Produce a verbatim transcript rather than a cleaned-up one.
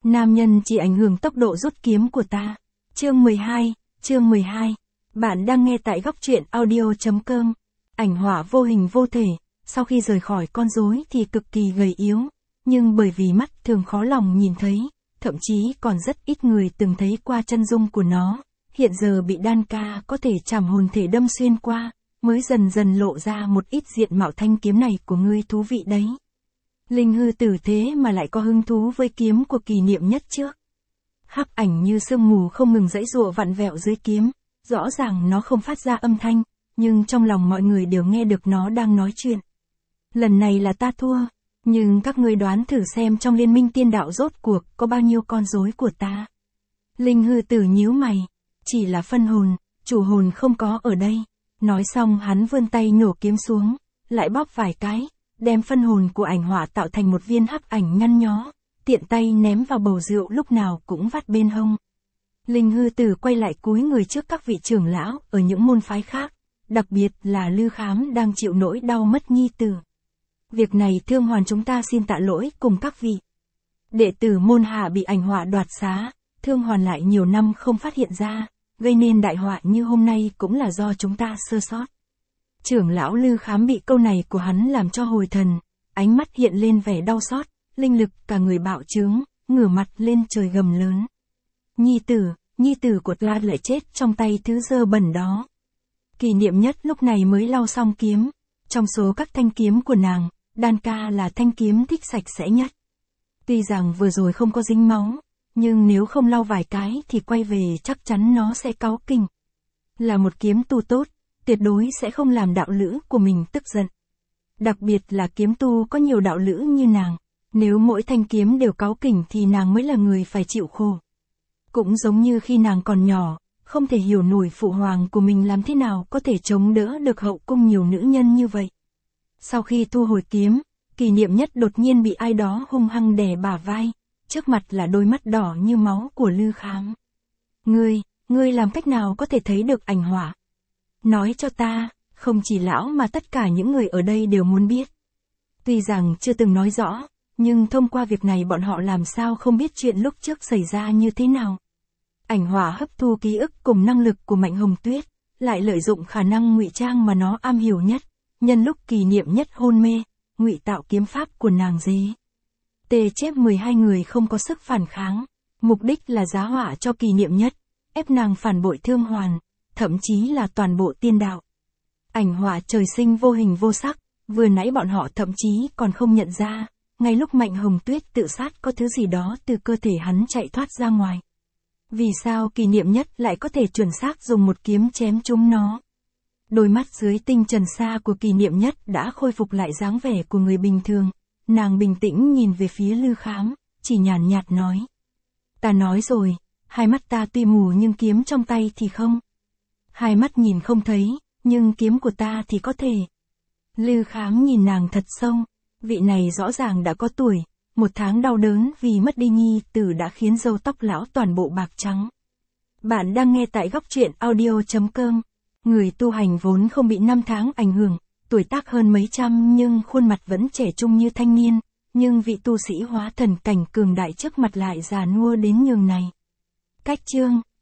Nam nhân chỉ ảnh hưởng tốc độ rút kiếm của ta. Chương mười hai, chương mười hai. Bạn đang nghe tại góc truyện audio.com. Ảnh họa vô hình vô thể, sau khi rời khỏi con rối thì cực kỳ gầy yếu, nhưng bởi vì mắt thường khó lòng nhìn thấy, thậm chí còn rất ít người từng thấy qua chân dung của nó, hiện giờ bị đan ca có thể chảm hồn thể đâm xuyên qua, mới dần dần lộ ra một ít diện mạo thanh kiếm này của ngươi thú vị đấy. Linh hư tử thế mà lại có hứng thú với kiếm của Kỷ Niệm Nhất trước. Hắc ảnh như sương mù không ngừng giãy giụa vặn vẹo dưới kiếm, rõ ràng nó không phát ra âm thanh, nhưng trong lòng mọi người đều nghe được nó đang nói chuyện. Lần này là ta thua, nhưng các ngươi đoán thử xem trong liên minh tiên đạo rốt cuộc có bao nhiêu con rối của ta. Linh hư tử nhíu mày, chỉ là phân hồn, chủ hồn không có ở đây. Nói xong hắn vươn tay nhổ kiếm xuống, lại bóp vài cái, đem phân hồn của ảnh họa tạo thành một viên hắc ảnh nhăn nhó, tiện tay ném vào bầu rượu lúc nào cũng vắt bên hông. Linh hư tử quay lại cúi người trước các vị trưởng lão ở những môn phái khác, đặc biệt là Lư Khám đang chịu nỗi đau mất nhi tử. Việc này Thương Hoàn chúng ta xin tạ lỗi cùng các vị. Đệ tử môn hạ bị ảnh họa đoạt xá, Thương Hoàn lại nhiều năm không phát hiện ra, gây nên đại họa như hôm nay cũng là do chúng ta sơ sót. Trưởng lão Lư Khám bị câu này của hắn làm cho hồi thần, ánh mắt hiện lên vẻ đau xót, linh lực cả người bạo trướng, ngửa mặt lên trời gầm lớn. Nhi tử, nhi tử của ta lại chết trong tay thứ dơ bẩn đó. Kỷ Niệm Nhất lúc này mới lau xong kiếm, trong số các thanh kiếm của nàng, đan ca là thanh kiếm thích sạch sẽ nhất. Tuy rằng vừa rồi không có dính máu, nhưng nếu không lau vài cái thì quay về chắc chắn nó sẽ cáu kỉnh. Là một kiếm tu tốt, tuyệt đối sẽ không làm đạo lữ của mình tức giận. Đặc biệt là kiếm tu có nhiều đạo lữ như nàng, nếu mỗi thanh kiếm đều cáu kỉnh thì nàng mới là người phải chịu khổ. Cũng giống như khi nàng còn nhỏ, không thể hiểu nổi phụ hoàng của mình làm thế nào có thể chống đỡ được hậu cung nhiều nữ nhân như vậy. Sau khi thu hồi kiếm, Kỷ Niệm Nhất đột nhiên bị ai đó hung hăng đè bả vai, trước mặt là đôi mắt đỏ như máu của Lư Khám. Ngươi, ngươi làm cách nào có thể thấy được ảnh họa? Nói cho ta, không chỉ lão mà tất cả những người ở đây đều muốn biết. Tuy rằng chưa từng nói rõ, nhưng thông qua việc này bọn họ làm sao không biết chuyện lúc trước xảy ra như thế nào. Ảnh họa hấp thu ký ức cùng năng lực của Mạnh Hồng Tuyết, lại lợi dụng khả năng ngụy trang mà nó am hiểu nhất, nhân lúc Kỷ Niệm Nhất hôn mê, ngụy tạo kiếm pháp của nàng dế. Tê chép mười hai người không có sức phản kháng, mục đích là giá họa cho Kỷ Niệm Nhất, ép nàng phản bội Thương Hoàn, thậm chí là toàn bộ tiên đạo. Ảnh họa trời sinh vô hình vô sắc, vừa nãy bọn họ thậm chí còn không nhận ra, ngay lúc Mạnh Hồng Tuyết tự sát có thứ gì đó từ cơ thể hắn chạy thoát ra ngoài. Vì sao Kỷ Niệm Nhất lại có thể chuẩn xác dùng một kiếm chém trúng nó? Đôi mắt dưới tinh trần xa của Kỷ Niệm Nhất đã khôi phục lại dáng vẻ của người bình thường. Nàng bình tĩnh nhìn về phía Lư Khám, chỉ nhàn nhạt nói. Ta nói rồi, hai mắt ta tuy mù nhưng kiếm trong tay thì không. Hai mắt nhìn không thấy, nhưng kiếm của ta thì có thể. Lư Khám nhìn nàng thật sâu, vị này rõ ràng đã có tuổi, một tháng đau đớn vì mất đi nhi tử đã khiến râu tóc lão toàn bộ bạc trắng. Bạn đang nghe tại góc truyện audio.com. Người tu hành vốn không bị năm tháng ảnh hưởng, tuổi tác hơn mấy trăm nhưng khuôn mặt vẫn trẻ trung như thanh niên, nhưng vị tu sĩ hóa thần cảnh cường đại trước mặt lại già nua đến nhường này. Cách chương